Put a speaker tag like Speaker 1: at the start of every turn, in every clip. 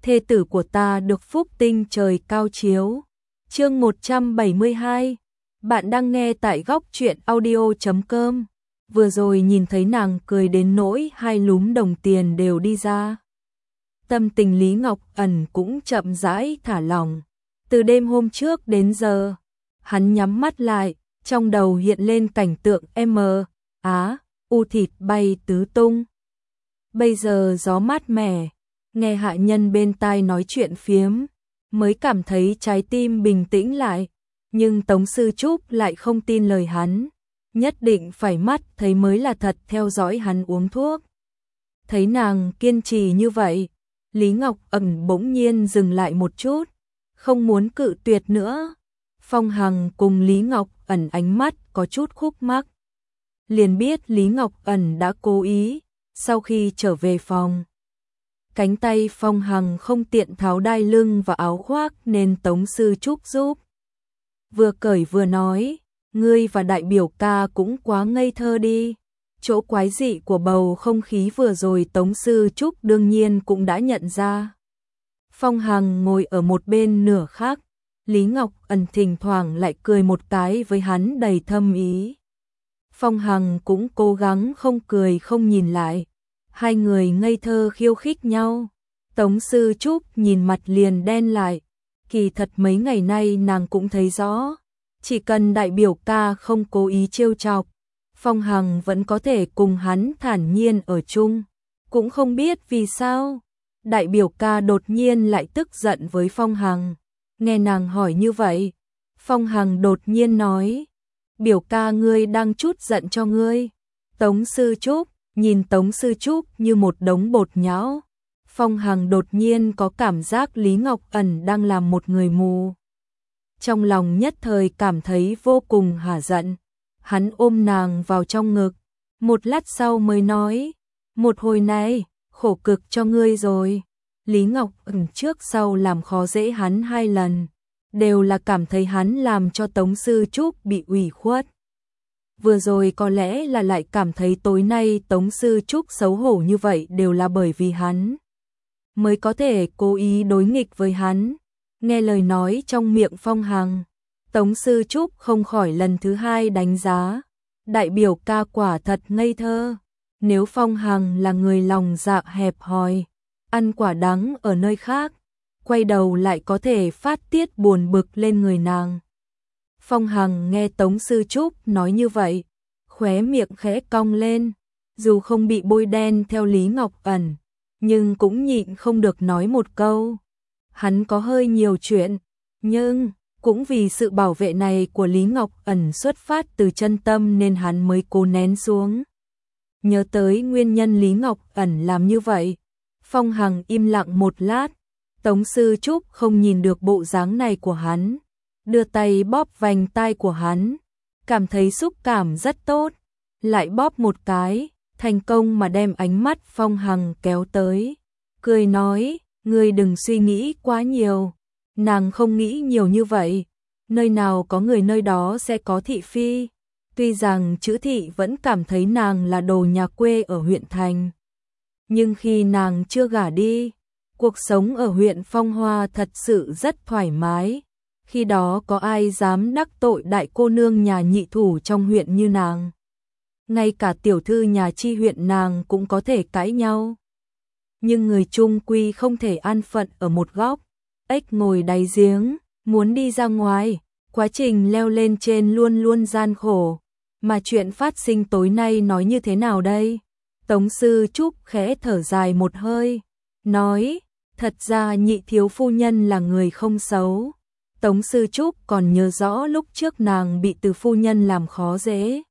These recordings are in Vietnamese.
Speaker 1: thê tử của ta được phúc tinh trời cao chiếu. Chương 172. Bạn đang nghe tại góc truyện audio.com. Vừa rồi nhìn thấy nàng cười đến nỗi hai lúm đồng tiền đều đi ra. Tâm tình Lý Ngọc Ẩn cũng chậm rãi thả lỏng. Từ đêm hôm trước đến giờ, hắn nhắm mắt lại, trong đầu hiện lên cảnh tượng u thịt bay tứ tung. Bây giờ gió mát mẻ, nghe hạ nhân bên tai nói chuyện phiếm, mới cảm thấy trái tim bình tĩnh lại. Nhưng Tống Sư Trúc lại không tin lời hắn, nhất định phải mắt thấy mới là thật, theo dõi hắn uống thuốc. Thấy nàng kiên trì như vậy, Lý Ngọc Ẩn bỗng nhiên dừng lại một chút, không muốn cự tuyệt nữa. Phong Hằng cùng Lý Ngọc Ẩn ánh mắt có chút khúc mắc, liền biết Lý Ngọc Ẩn đã cố ý. Sau khi trở về phòng, cánh tay Phong Hằng không tiện tháo đai lưng và áo khoác nên Tống Sư Trúc giúp. Vừa cởi vừa nói, ngươi và đại biểu ca cũng quá ngây thơ đi. Chỗ quái dị của bầu không khí vừa rồi Tống Sư Trúc đương nhiên cũng đã nhận ra. Phong Hằng ngồi ở một bên nửa khác, Lý Ngọc Ẩn thỉnh thoảng lại cười một cái với hắn đầy thâm ý. Phong Hằng cũng cố gắng không cười không nhìn lại, hai người ngây thơ khiêu khích nhau. Tống Sư Trúc nhìn mặt liền đen lại, kỳ thật mấy ngày nay nàng cũng thấy rõ, chỉ cần đại biểu ca không cố ý trêu chọc, Phong Hằng vẫn có thể cùng hắn thản nhiên ở chung. Cũng không biết vì sao, đại biểu ca đột nhiên lại tức giận với Phong Hằng. Nghe nàng hỏi như vậy, Phong Hằng đột nhiên nói, biểu ca ngươi đang trút giận cho ngươi. Tống Sư Trúc nhìn Tống Sư Trúc như một đống bột nhão. Phong Hằng đột nhiên có cảm giác Lý Ngọc Ẩn đang làm một người mù. Trong lòng nhất thời cảm thấy vô cùng hả giận. Hắn ôm nàng vào trong ngực, một lát sau mới nói, một hồi này, khổ cực cho ngươi rồi. Lý Ngọc Ẩn trước sau làm khó dễ hắn 2 lần, đều là cảm thấy hắn làm cho Tống Sư Trúc bị ủy khuất. Vừa rồi có lẽ là lại cảm thấy tối nay Tống Sư Trúc xấu hổ như vậy đều là bởi vì hắn mới có thể cố ý đối nghịch với hắn. Nghe lời nói trong miệng Phong Hằng, Tống Sư Trúc không khỏi lần thứ 2 đánh giá, đại biểu ca quả thật ngây thơ. Nếu Phong Hằng là người lòng dạ hẹp hòi, ăn quả đắng ở nơi khác, quay đầu lại có thể phát tiết buồn bực lên người nàng. Phong Hằng nghe Tống Sư Trúc nói như vậy, khóe miệng khẽ cong lên, dù không bị bôi đen theo Lý Ngọc Ẩn, nhưng cũng nhịn không được nói một câu. Hắn có hơi nhiều chuyện, nhưng cũng vì sự bảo vệ này của Lý Ngọc Ẩn xuất phát từ chân tâm nên hắn mới cố nén xuống. Nhớ tới nguyên nhân Lý Ngọc Ẩn làm như vậy, Phong Hằng im lặng một lát. Tống Sư Trúc không nhìn được bộ dáng này của hắn, đưa tay bóp vành tai của hắn, cảm thấy xúc cảm rất tốt, lại bóp một cái, thành công mà đem ánh mắt Phong Hằng kéo tới, cười nói, ngươi đừng suy nghĩ quá nhiều. Nàng không nghĩ nhiều như vậy, nơi nào có người nơi đó sẽ có thị phi. Tuy rằng chữ thị vẫn cảm thấy nàng là đồ nhà quê ở huyện thành, nhưng khi nàng chưa gả đi, cuộc sống ở huyện Phong Hoa thật sự rất thoải mái. Khi đó có ai dám đắc tội đại cô nương nhà nhị thủ trong huyện như nàng. Ngay cả tiểu thư nhà chi huyện nàng cũng có thể cãi nhau. Nhưng người chung quy không thể an phận ở một góc, ếch ngồi đáy giếng, muốn đi ra ngoài, quá trình leo lên trên luôn luôn gian khổ. Mà chuyện phát sinh tối nay nói như thế nào đây? Tống Sư Trúc khẽ thở dài một hơi, nói, thật ra nhị thiếu phu nhân là người không xấu. Tống Sư Trúc còn nhớ rõ lúc trước nàng bị từ phu nhân làm khó dễ.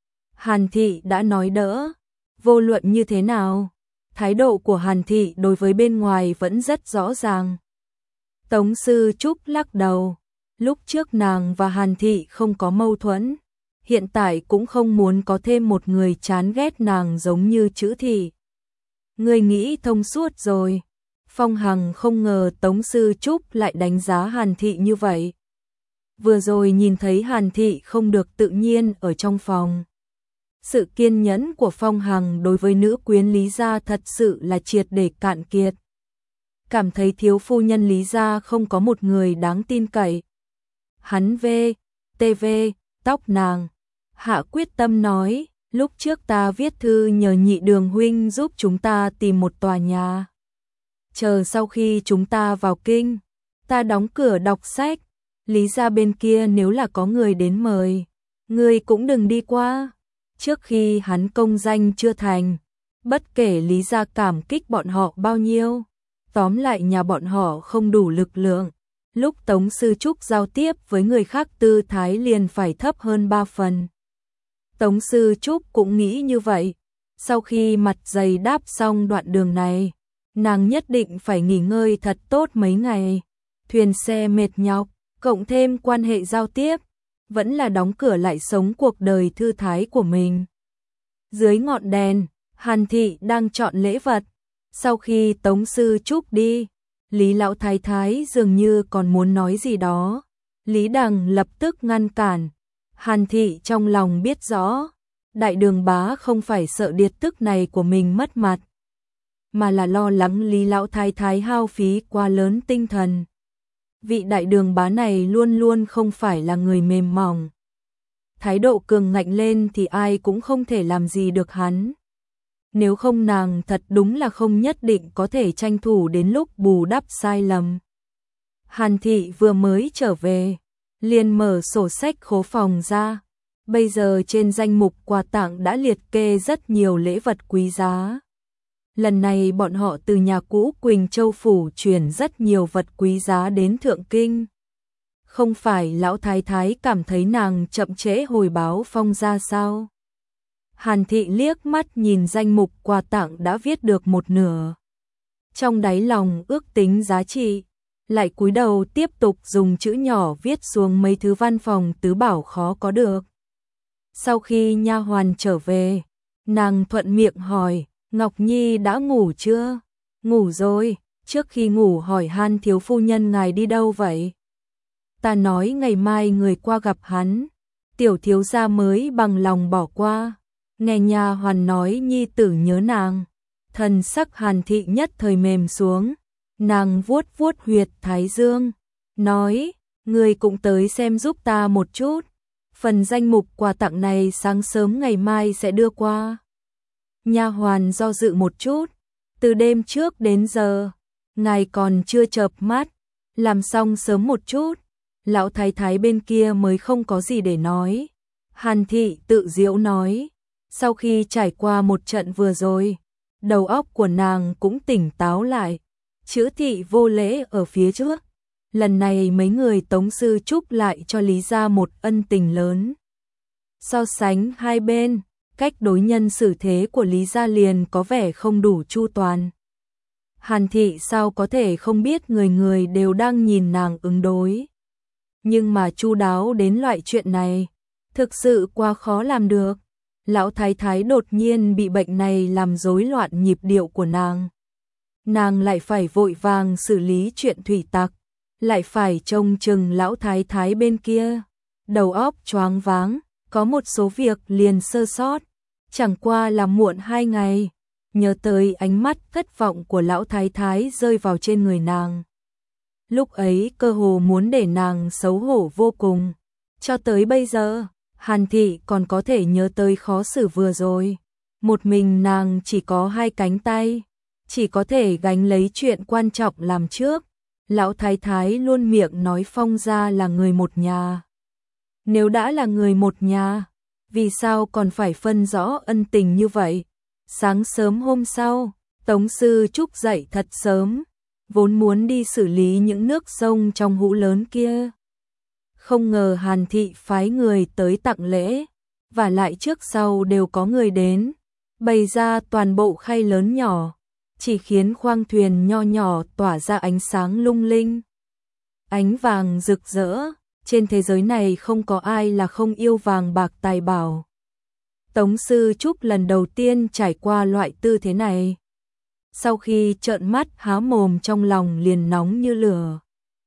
Speaker 1: Hàn Thị đã nói đỡ, vô luận như thế nào, thái độ của Hàn Thị đối với bên ngoài vẫn rất rõ ràng. Tống Sư Trúc lắc đầu, lúc trước nàng và Hàn Thị không có mâu thuẫn, hiện tại cũng không muốn có thêm một người chán ghét nàng giống như chữ thị. Ngươi nghĩ thông suốt rồi. Phong Hằng không ngờ Tống Sư Trúc lại đánh giá Hàn Thị như vậy. Vừa rồi nhìn thấy Hàn Thị không được tự nhiên ở trong phòng. Sự kiên nhẫn của Phong Hằng đối với nữ quyến Lý gia thật sự là triệt để cạn kiệt. cảm thấy thiếu phu nhân Lý gia không có một người đáng tin cậy. Hắn TV tóc nàng, hạ quyết tâm nói, lúc trước ta viết thư nhờ Nhị Đường huynh giúp chúng ta tìm một tòa nhà. Chờ sau khi chúng ta vào kinh, ta đóng cửa đọc sách, Lý gia bên kia nếu là có người đến mời, người cũng đừng đi qua. Trước khi hắn công danh chưa thành, bất kể Lý gia cảm kích bọn họ bao nhiêu, tóm lại nhà bọn họ không đủ lực lượng. Lúc Tống Sư Trúc giao tiếp với người khác tư thái liền phải thấp hơn 3 phần. Tống Sư Trúc cũng nghĩ như vậy. Sau khi mặt dày đáp xong đoạn đường này, nàng nhất định phải nghỉ ngơi thật tốt mấy ngày. Thuyền xe mệt nhọc, cộng thêm quan hệ giao tiếp, vẫn là đóng cửa lại sống cuộc đời thư thái của mình. Dưới ngọn đèn, Hàn Thị đang chọn lễ vật. Sau khi Tống Sư Trúc đi, Lý Lão Thái Thái dường như còn muốn nói gì đó. Lý Đằng lập tức ngăn cản. Hàn Thị trong lòng biết rõ, Đại Đường bá không phải sợ điệt tức này của mình mất mặt, mà là lo lắng Lý Lão Thái Thái hao phí quá lớn tinh thần. Vị Đại Đường bá này luôn luôn không phải là người mềm mỏng. Thái độ cường ngạnh lên thì ai cũng không thể làm gì được hắn. Nếu không nàng thật đúng là không nhất định có thể tranh thủ đến lúc bù đắp sai lầm. Hàn Thị vừa mới trở về, liền mở sổ sách khố phòng ra. Bây giờ trên danh mục quà tặng đã liệt kê rất nhiều lễ vật quý giá. Lần này bọn họ từ nhà cũ Quỳnh Châu Phủ chuyển rất nhiều vật quý giá đến Thượng Kinh. Không phải Lão Thái Thái cảm thấy nàng chậm trễ hồi báo Phong gia sao? Hàn Thị liếc mắt nhìn danh mục quà tặng đã viết được một nửa. Trong đáy lòng ước tính giá trị, lại cúi đầu tiếp tục dùng chữ nhỏ viết xuống mấy thứ văn phòng tứ bảo khó có được. Sau khi nha hoàn trở về, nàng thuận miệng hỏi, Ngọc Nhi đã ngủ chưa? Ngủ rồi, trước khi ngủ hỏi Han thiếu phu nhân ngài đi đâu vậy? Ta nói ngày mai người qua gặp hắn, tiểu thiếu gia mới bằng lòng bỏ qua. Nghe nha hoàn nói nhi tử nhớ nàng, thần sắc Hàn Thị nhất thời mềm xuống, nàng vuốt vuốt huyệt thái dương, nói, người cũng tới xem giúp ta một chút, phần danh mục quà tặng này sáng sớm ngày mai sẽ đưa qua. Nha hoàn do dự một chút, từ đêm trước đến giờ, ngài còn chưa chợp mắt, làm xong sớm một chút, Lão Thái Thái bên kia mới không có gì để nói. Hàn Thị tự giễu nói, sau khi trải qua một trận vừa rồi, đầu óc của nàng cũng tỉnh táo lại, chữ thị vô lễ ở phía trước. Lần này mấy người Tống Sư Trúc lại cho Lý gia một ân tình lớn. So sánh hai bên, cách đối nhân xử thế của Lý gia liền có vẻ không đủ chu toàn. Hàn Thị sao có thể không biết người người đều đang nhìn nàng ứng đối. Nhưng mà chu đáo đến loại chuyện này, thực sự quá khó làm được. Lão Thái Thái đột nhiên bị bệnh này làm rối loạn nhịp điệu của nàng. Nàng lại phải vội vàng xử lý chuyện thủy tặc, lại phải trông chừng Lão Thái Thái bên kia. Đầu óc choáng váng, có một số việc liền sơ sót, chẳng qua là muộn 2 ngày. Nhớ tới ánh mắt thất vọng của Lão Thái Thái rơi vào trên người nàng. Lúc ấy cơ hồ muốn để nàng xấu hổ vô cùng. Cho tới bây giờ, Hàn Thị còn có thể nhớ tới khó xử vừa rồi. Một mình nàng chỉ có 2 cánh tay, chỉ có thể gánh lấy chuyện quan trọng làm trước. Lão Thái Thái luôn miệng nói Phong gia là người một nhà. Nếu đã là người một nhà, vì sao còn phải phân rõ ân tình như vậy? Sáng sớm hôm sau, Tống Sư Trúc dậy thật sớm, vốn muốn đi xử lý những nước sông trong hũ lớn kia. Không ngờ Hàn Thị phái người tới tặng lễ, và lại trước sau đều có người đến, bày ra toàn bộ khay lớn nhỏ, chỉ khiến khoang thuyền nho nhỏ tỏa ra ánh sáng lung linh. Ánh vàng rực rỡ, trên thế giới này không có ai là không yêu vàng bạc tài bảo. Tống Sư Trúc lần đầu tiên trải qua loại tư thế này. Sau khi trợn mắt há mồm trong lòng liền nóng như lửa.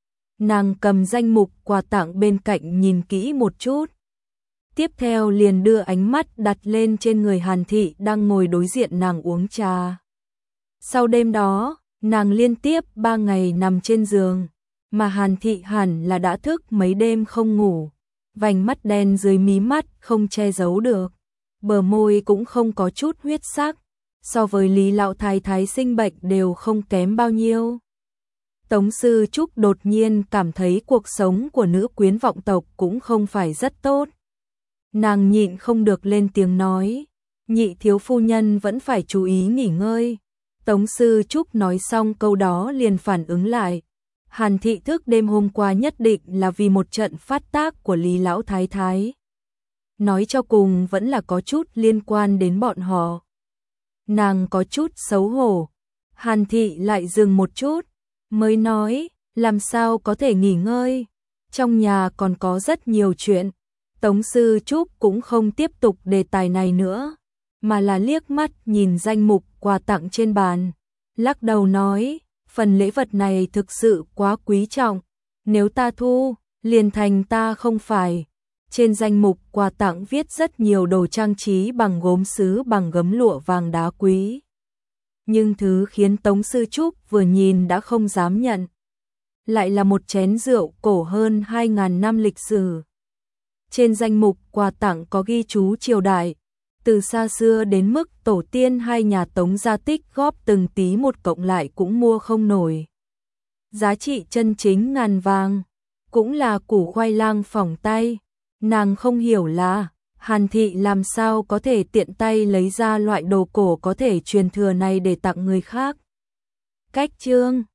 Speaker 1: Nàng cầm danh mục quà tặng bên cạnh nhìn kỹ một chút. Tiếp theo liền đưa ánh mắt đặt lên trên người Hàn Thị đang ngồi đối diện nàng uống trà. Sau đêm đó, Nàng liên tiếp 3 ngày nằm trên giường, mà Hàn Thị hẳn là đã thức mấy đêm không ngủ, vành mắt đen dưới mí mắt không che giấu được, bờ môi cũng không có chút huyết sắc, so với Lý lão thái thái sinh bệnh đều không kém bao nhiêu. Tống Sư Trúc đột nhiên cảm thấy cuộc sống của nữ quyến vọng tộc cũng không phải rất tốt. Nàng nhịn không được lên tiếng nói, nhị thiếu phu nhân vẫn phải chú ý nghỉ ngơi. Tống Sư Trúc nói xong câu đó liền phản ứng lại. Hàn Thị thức đêm hôm qua nhất định là vì một trận phát tác của Lý lão thái thái. Nói cho cùng vẫn là có chút liên quan đến bọn họ. Nàng có chút xấu hổ. Hàn Thị lại dừng một chút, mới nói, làm sao có thể nghỉ ngơi, trong nhà còn có rất nhiều chuyện. Tống Sư Trúc cũng không tiếp tục đề tài này nữa, mà là liếc mắt nhìn danh mục quà tặng trên bàn, lắc đầu nói, phần lễ vật này thực sự quá quý trọng, nếu ta thu, liền thành ta không phải. Trên danh mục quà tặng viết rất nhiều đồ trang trí bằng gốm sứ bằng gấm lụa vàng đá quý. Nhưng thứ khiến Tống Sư Trúc vừa nhìn đã không dám nhận. Lại là một chén rượu cổ hơn 2.000 năm lịch sử. Trên danh mục quà tặng có ghi chú triều đại, từ xa xưa đến mức tổ tiên hai nhà Tống gia tích góp từng tí một cộng lại cũng mua không nổi. Giá trị chân chính ngàn vàng, cũng là củ khoai lang phỏng tay. Nàng không hiểu là Hàn Thị làm sao có thể tiện tay lấy ra loại đồ cổ có thể truyền thừa này để tặng người khác. Cách chương